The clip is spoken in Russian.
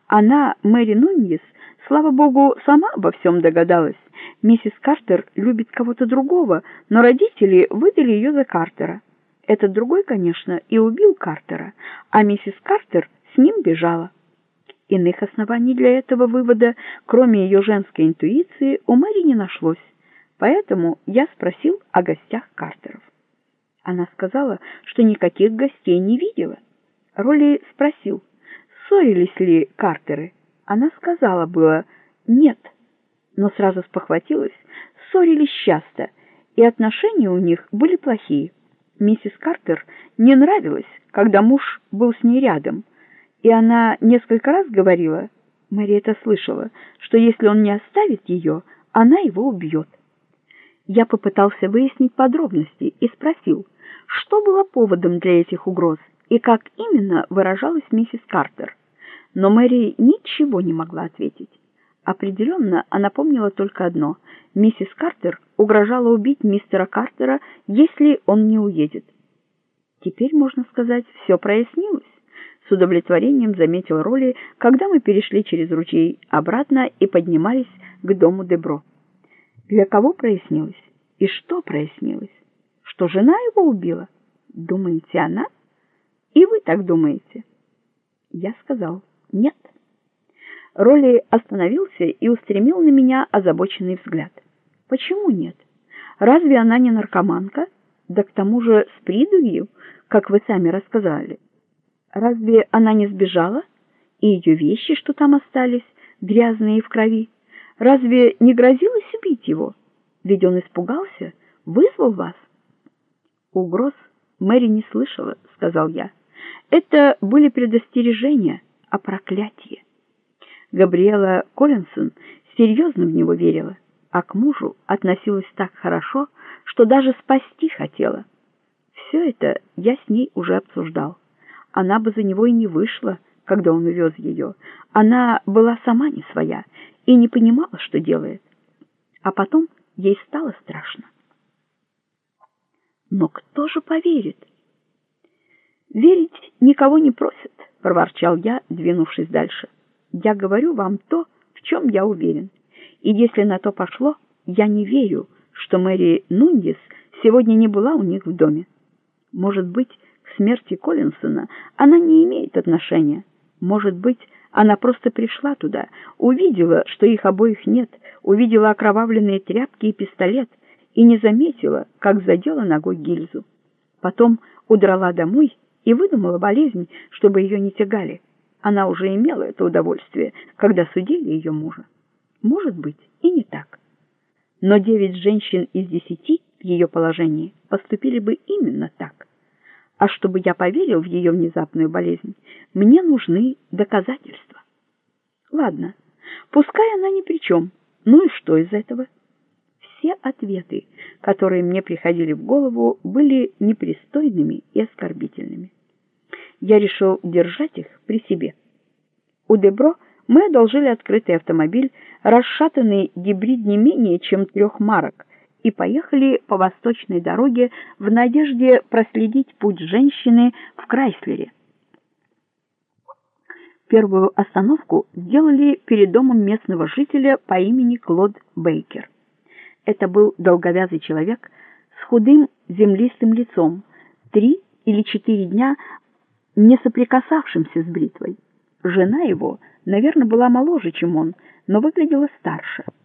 Она, Мэри Нуньес, слава богу, сама обо всем догадалась. Миссис Картер любит кого-то другого, но родители выдали ее за Картера. Этот другой, конечно, и убил Картера, а миссис Картер с ним бежала. Иных оснований для этого вывода, кроме ее женской интуиции, у Мэри не нашлось. Поэтому я спросил о гостях Картеров. Она сказала, что никаких гостей не видела. Ролли спросил, ссорились ли Картеры. Она сказала было «нет», но сразу спохватилась, ссорились часто, и отношения у них были плохие. Миссис Картер не нравилось, когда муж был с ней рядом, и она несколько раз говорила, Мэри это слышала, что если он не оставит ее, она его убьет. Я попытался выяснить подробности и спросил, что было поводом для этих угроз и как именно выражалась миссис Картер. Но Мэри ничего не могла ответить. Определенно, она помнила только одно. Миссис Картер угрожала убить мистера Картера, если он не уедет. Теперь, можно сказать, все прояснилось. С удовлетворением заметил Ролли, когда мы перешли через ручей обратно и поднимались к дому Дебро. Для кого прояснилось? И что прояснилось? Что жена его убила? Думаете, она? И вы так думаете? Я сказал «нет». Ролли остановился и устремил на меня озабоченный взгляд. Почему нет? Разве она не наркоманка? Да к тому же с придурью, как вы сами рассказали. Разве она не сбежала? И ее вещи, что там остались, грязные и в крови, разве не грозилось убить его? Ведь он испугался, вызвал вас. Угроз Мэри не слышала, сказал я. Это были предостережения о проклятии. Габриэла Коллинсон серьезно в него верила, а к мужу относилась так хорошо, что даже спасти хотела. Все это я с ней уже обсуждал. Она бы за него и не вышла, когда он увез ее. Она была сама не своя и не понимала, что делает. А потом ей стало страшно. Но кто же поверит? Верить никого не просят, проворчал я, двинувшись дальше. Я говорю вам то, в чем я уверен. И если на то пошло, я не верю, что Мэри Нуньес сегодня не была у них в доме. Может быть, к смерти Коллинсона она не имеет отношения. Может быть, она просто пришла туда, увидела, что их обоих нет, увидела окровавленные тряпки и пистолет и не заметила, как задела ногой гильзу. Потом удрала домой и выдумала болезнь, чтобы ее не тягали. Она уже имела это удовольствие, когда судили ее мужа. Может быть, и не так. Но 9 женщин из 10 в ее положении поступили бы именно так. А чтобы я поверил в ее внезапную болезнь, мне нужны доказательства. Ладно, пускай она ни при чем. Ну и что из этого? Все ответы, которые мне приходили в голову, были непристойными и оскорбительными. Я решил держать их при себе. У Дебро мы одолжили открытый автомобиль, расшатанный гибрид не менее чем 3 марок, и поехали по восточной дороге в надежде проследить путь женщины в Крайслере. Первую остановку сделали перед домом местного жителя по имени Клод Бейкер. Это был долговязый человек с худым землистым лицом, 3 или 4 дня не соприкасавшимся с бритвой. Жена его, наверное, была моложе, чем он, но выглядела старше.